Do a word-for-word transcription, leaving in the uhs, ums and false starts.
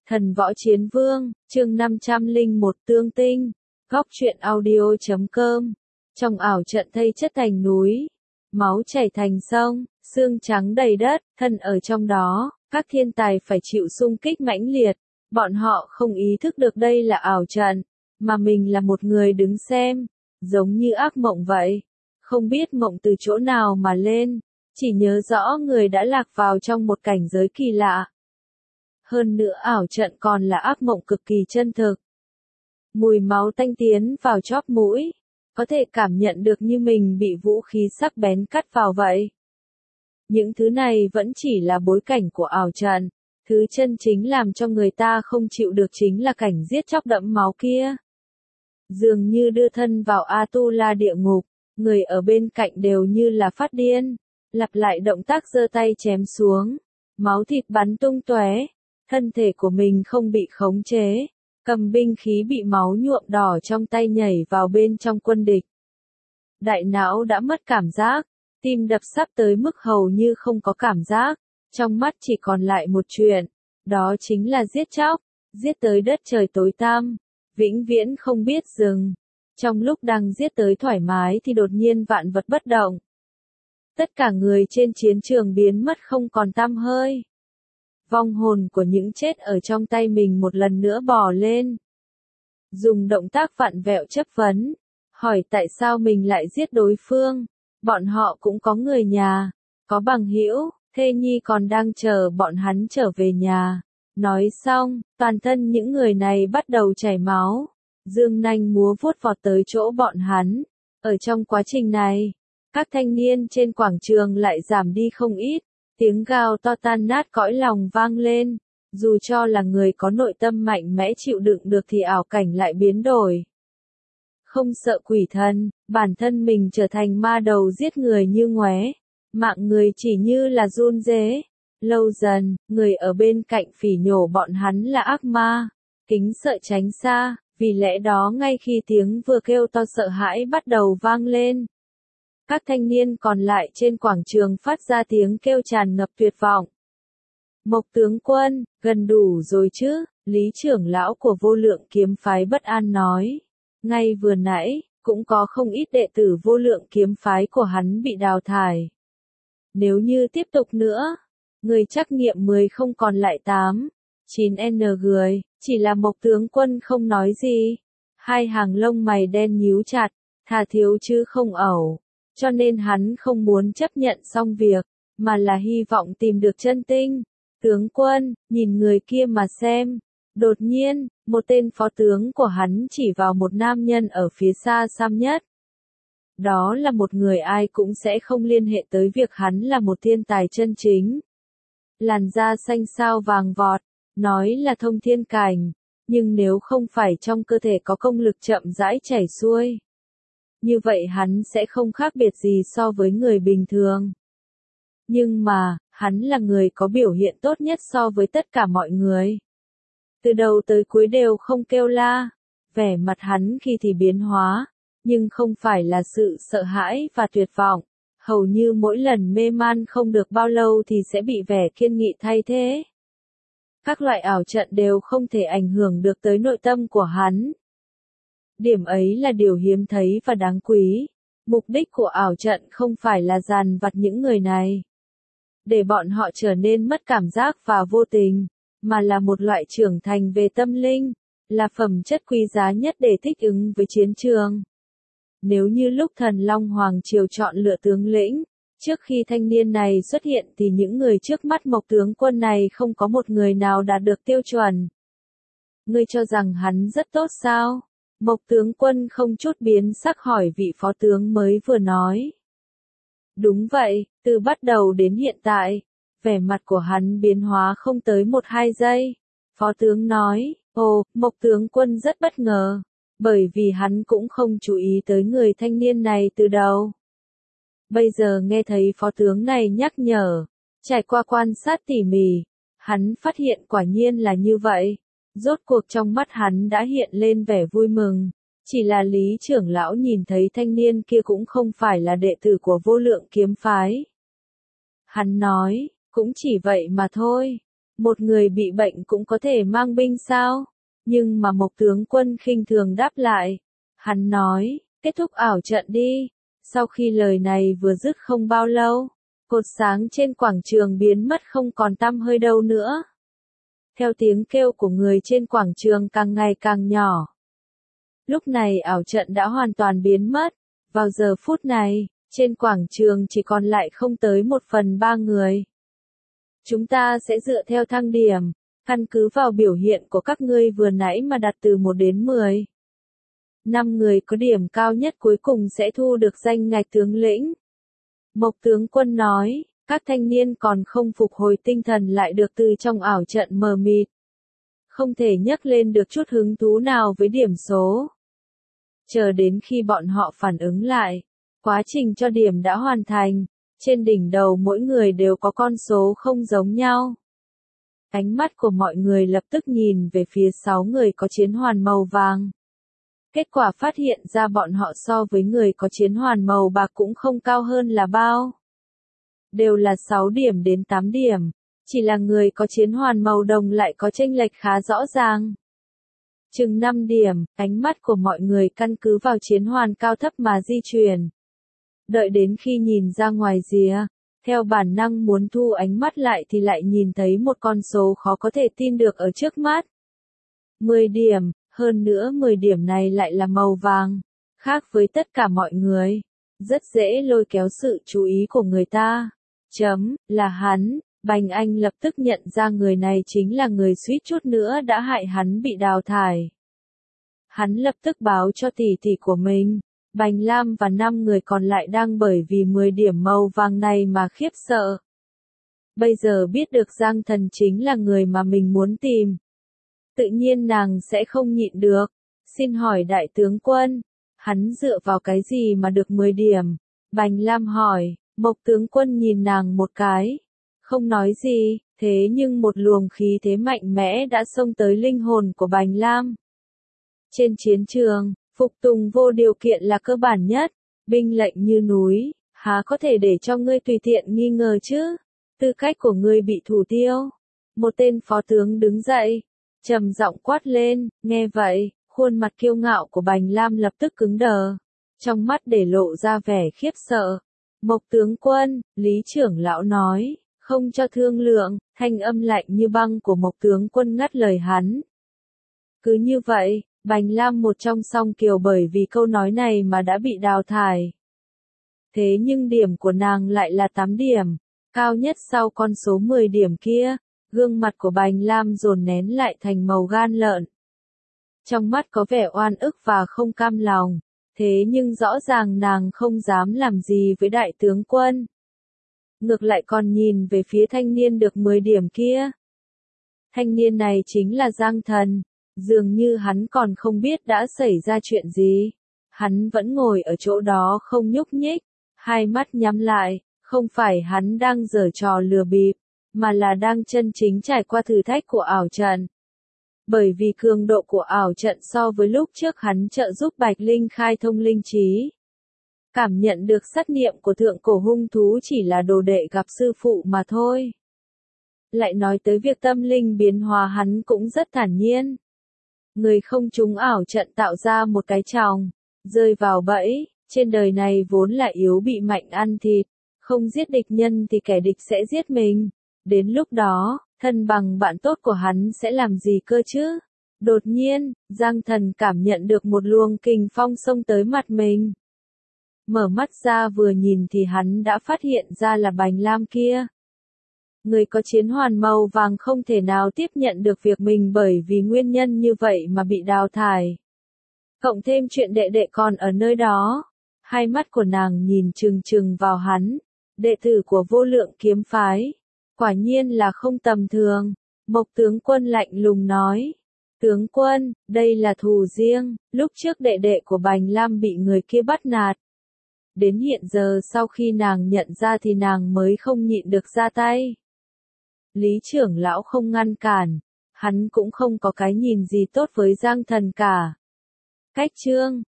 Thần võ chiến vương, chương năm trăm lẻ một tương tinh, góc truyện audio chấm com. Trong ảo trận thây chất thành núi, máu chảy thành sông, xương trắng đầy đất, thân ở trong đó, các thiên tài phải chịu xung kích mãnh liệt. Bọn họ không ý thức được đây là ảo trận, mà mình là một người đứng xem, giống như ác mộng vậy. Không biết mộng từ chỗ nào mà lên, chỉ nhớ rõ người đã lạc vào trong một cảnh giới kỳ lạ. Hơn nữa ảo trận còn là ác mộng cực kỳ chân thực. Mùi máu tanh tiến vào chóp mũi, có thể cảm nhận được như mình bị vũ khí sắc bén cắt vào vậy. Những thứ này vẫn chỉ là bối cảnh của ảo trận, thứ chân chính làm cho người ta không chịu được chính là cảnh giết chóc đẫm máu kia. Dường như đưa thân vào Atula địa ngục, người ở bên cạnh đều như là phát điên, lặp lại động tác giơ tay chém xuống, máu thịt bắn tung tóe. Thân thể của mình không bị khống chế, cầm binh khí bị máu nhuộm đỏ trong tay nhảy vào bên trong quân địch. Đại não đã mất cảm giác, tim đập sắp tới mức hầu như không có cảm giác, trong mắt chỉ còn lại một chuyện, đó chính là giết chóc, giết tới đất trời tối tăm, vĩnh viễn không biết dừng. Trong lúc đang giết tới thoải mái thì đột nhiên vạn vật bất động. Tất cả người trên chiến trường biến mất không còn tăm hơi. Vong hồn của những chết ở trong tay mình một lần nữa bò lên. Dùng động tác vặn vẹo chất vấn, hỏi tại sao mình lại giết đối phương. Bọn họ cũng có người nhà, có bằng hữu, thê nhi còn đang chờ bọn hắn trở về nhà. Nói xong, toàn thân những người này bắt đầu chảy máu. Dương nanh múa vuốt vọt tới chỗ bọn hắn. Ở trong quá trình này, các thanh niên trên quảng trường lại giảm đi không ít. Tiếng gào to tan nát cõi lòng vang lên, dù cho là người có nội tâm mạnh mẽ chịu đựng được thì ảo cảnh lại biến đổi. Không sợ quỷ thần, bản thân mình trở thành ma đầu giết người như ngoé, mạng người chỉ như là run rế. Lâu dần, người ở bên cạnh phỉ nhổ bọn hắn là ác ma, kính sợ tránh xa, vì lẽ đó ngay khi tiếng vừa kêu to sợ hãi bắt đầu vang lên. Các thanh niên còn lại trên quảng trường phát ra tiếng kêu tràn ngập tuyệt vọng. Mộc tướng quân, gần đủ rồi chứ, lý trưởng lão của vô lượng kiếm phái bất an nói. Ngay vừa nãy, cũng có không ít đệ tử vô lượng kiếm phái của hắn bị đào thải. Nếu như tiếp tục nữa, người trắc nghiệm mười không còn lại tám, chín n người, chỉ là Mộc tướng quân không nói gì. Hai hàng lông mày đen nhíu chặt, thà thiếu chứ không ẩu. Cho nên hắn không muốn chấp nhận xong việc, mà là hy vọng tìm được chân tinh. Tướng quân, nhìn người kia mà xem. Đột nhiên, một tên phó tướng của hắn chỉ vào một nam nhân ở phía xa xăm nhất. Đó là một người ai cũng sẽ không liên hệ tới việc hắn là một thiên tài chân chính. Làn da xanh xao vàng vọt, nói là thông thiên cảnh, nhưng nếu không phải trong cơ thể có công lực chậm rãi chảy xuôi, như vậy hắn sẽ không khác biệt gì so với người bình thường. Nhưng mà, hắn là người có biểu hiện tốt nhất so với tất cả mọi người. Từ đầu tới cuối đều không kêu la, vẻ mặt hắn khi thì biến hóa, nhưng không phải là sự sợ hãi và tuyệt vọng. Hầu như mỗi lần mê man không được bao lâu thì sẽ bị vẻ kiên nghị thay thế. Các loại ảo trận đều không thể ảnh hưởng được tới nội tâm của hắn. Điểm ấy là điều hiếm thấy và đáng quý. Mục đích của ảo trận không phải là dằn vặt những người này, để bọn họ trở nên mất cảm giác và vô tình, mà là một loại trưởng thành về tâm linh, là phẩm chất quý giá nhất để thích ứng với chiến trường. Nếu như lúc Thần Long Hoàng Triều chọn lựa tướng lĩnh, trước khi thanh niên này xuất hiện thì những người trước mắt Mộc tướng quân này không có một người nào đạt được tiêu chuẩn. Ngươi cho rằng hắn rất tốt sao? Mộc tướng quân không chút biến sắc hỏi vị phó tướng mới vừa nói. Đúng vậy, từ bắt đầu đến hiện tại, vẻ mặt của hắn biến hóa không tới một hai giây. Phó tướng nói, ồ, Mộc tướng quân rất bất ngờ, bởi vì hắn cũng không chú ý tới người thanh niên này từ đầu. Bây giờ nghe thấy phó tướng này nhắc nhở, trải qua quan sát tỉ mỉ, hắn phát hiện quả nhiên là như vậy. Rốt cuộc trong mắt hắn đã hiện lên vẻ vui mừng, chỉ là lý trưởng lão nhìn thấy thanh niên kia cũng không phải là đệ tử của vô lượng kiếm phái. Hắn nói, cũng chỉ vậy mà thôi, Một người bị bệnh cũng có thể mang binh sao? Nhưng mà Mộc tướng quân khinh thường đáp lại. Hắn nói, kết thúc ảo trận đi. Sau khi lời này vừa dứt không bao lâu, cột sáng trên quảng trường biến mất không còn tăm hơi đâu nữa. Theo tiếng kêu của người trên quảng trường càng ngày càng nhỏ. Lúc này ảo trận đã hoàn toàn biến mất. Vào giờ phút này, trên quảng trường chỉ còn lại không tới một phần ba người. Chúng ta sẽ dựa theo thang điểm, căn cứ vào biểu hiện của các ngươi vừa nãy mà đặt từ một đến mười. Năm người có điểm cao nhất cuối cùng sẽ thu được danh ngạch tướng lĩnh. Mộc tướng quân nói, các thanh niên còn không phục hồi tinh thần lại được từ trong ảo trận mờ mịt. Không thể nhấc lên được chút hứng thú nào với điểm số. Chờ đến khi bọn họ phản ứng lại, quá trình cho điểm đã hoàn thành, trên đỉnh đầu mỗi người đều có con số không giống nhau. Ánh mắt của mọi người lập tức nhìn về phía sáu người có chiến hoàn màu vàng. Kết quả phát hiện ra bọn họ so với người có chiến hoàn màu bạc cũng không cao hơn là bao. Đều là sáu điểm đến tám điểm, chỉ là người có chiến hoàn màu đồng lại có chênh lệch khá rõ ràng. Chừng năm điểm, ánh mắt của mọi người căn cứ vào chiến hoàn cao thấp mà di chuyển. Đợi đến khi nhìn ra ngoài rìa, theo bản năng muốn thu ánh mắt lại thì lại nhìn thấy một con số khó có thể tin được ở trước mắt. mười điểm, hơn nữa mười điểm này lại là màu vàng, khác với tất cả mọi người. Rất dễ lôi kéo sự chú ý của người ta. Chấm, là hắn. Bành Anh lập tức nhận ra người này chính là người suýt chút nữa đã hại hắn bị đào thải. Hắn lập tức báo cho tỷ tỷ của mình. Bành Lam và năm người còn lại đang bởi vì mười điểm màu vàng này mà khiếp sợ. Bây giờ biết được Giang Thần chính là người mà mình muốn tìm. Tự nhiên nàng sẽ không nhịn được. Xin hỏi đại tướng quân, hắn dựa vào cái gì mà được mười điểm? Bành Lam hỏi, Mộc tướng quân nhìn nàng một cái. Không nói gì, thế nhưng một luồng khí thế mạnh mẽ đã xông tới linh hồn của Bành Lam. Trên chiến trường, phục tùng vô điều kiện là cơ bản nhất, binh lệnh như núi, há có thể để cho ngươi tùy tiện nghi ngờ chứ? Tư cách của ngươi bị thủ tiêu. Một tên phó tướng đứng dậy, trầm giọng quát lên, nghe vậy, khuôn mặt kiêu ngạo của Bành Lam lập tức cứng đờ, trong mắt để lộ ra vẻ khiếp sợ. Mộc tướng quân, Lý trưởng lão nói, không cho thương lượng, thanh âm lạnh như băng của Mộc tướng quân ngắt lời hắn. Cứ như vậy, Bành Lam một trong song kiều bởi vì câu nói này mà đã bị đào thải. Thế nhưng điểm của nàng lại là tám điểm, cao nhất sau con số mười điểm kia, gương mặt của Bành Lam dồn nén lại thành màu gan lợn. Trong mắt có vẻ oan ức và không cam lòng, thế nhưng rõ ràng nàng không dám làm gì với đại tướng quân. Ngược lại còn nhìn về phía thanh niên được mười điểm kia. Thanh niên này chính là Giang Thần. Dường như hắn còn không biết đã xảy ra chuyện gì. Hắn vẫn ngồi ở chỗ đó không nhúc nhích, hai mắt nhắm lại, không phải hắn đang giở trò lừa bịp, mà là đang chân chính trải qua thử thách của ảo trận. Bởi vì cường độ của ảo trận so với lúc trước hắn trợ giúp Bạch Linh khai thông linh trí. Cảm nhận được sát niệm của thượng cổ hung thú chỉ là đồ đệ gặp sư phụ mà thôi. Lại nói tới việc tâm linh biến hóa hắn cũng rất thản nhiên. Người không trúng ảo trận tạo ra một cái tròng, rơi vào bẫy, trên đời này vốn là yếu bị mạnh ăn thịt, không giết địch nhân thì kẻ địch sẽ giết mình. Đến lúc đó, thân bằng bạn tốt của hắn sẽ làm gì cơ chứ? Đột nhiên, Giang Thần cảm nhận được một luồng kình phong xông tới mặt mình. Mở mắt ra vừa nhìn thì hắn đã phát hiện ra là Bành Lam kia. Người có chiến hoàn màu vàng không thể nào tiếp nhận được việc mình bởi vì nguyên nhân như vậy mà bị đào thải. Cộng thêm chuyện đệ đệ còn ở nơi đó. Hai mắt của nàng nhìn chừng chừng vào hắn. Đệ tử của Vô Lượng kiếm phái. Quả nhiên là không tầm thường. Mộc tướng quân lạnh lùng nói. Tướng quân, đây là thù riêng. Lúc trước đệ đệ của Bành Lam bị người kia bắt nạt. Đến hiện giờ sau khi nàng nhận ra thì nàng mới không nhịn được ra tay. Lý trưởng lão không ngăn cản, hắn cũng không có cái nhìn gì tốt với Giang Thần cả. Cách chương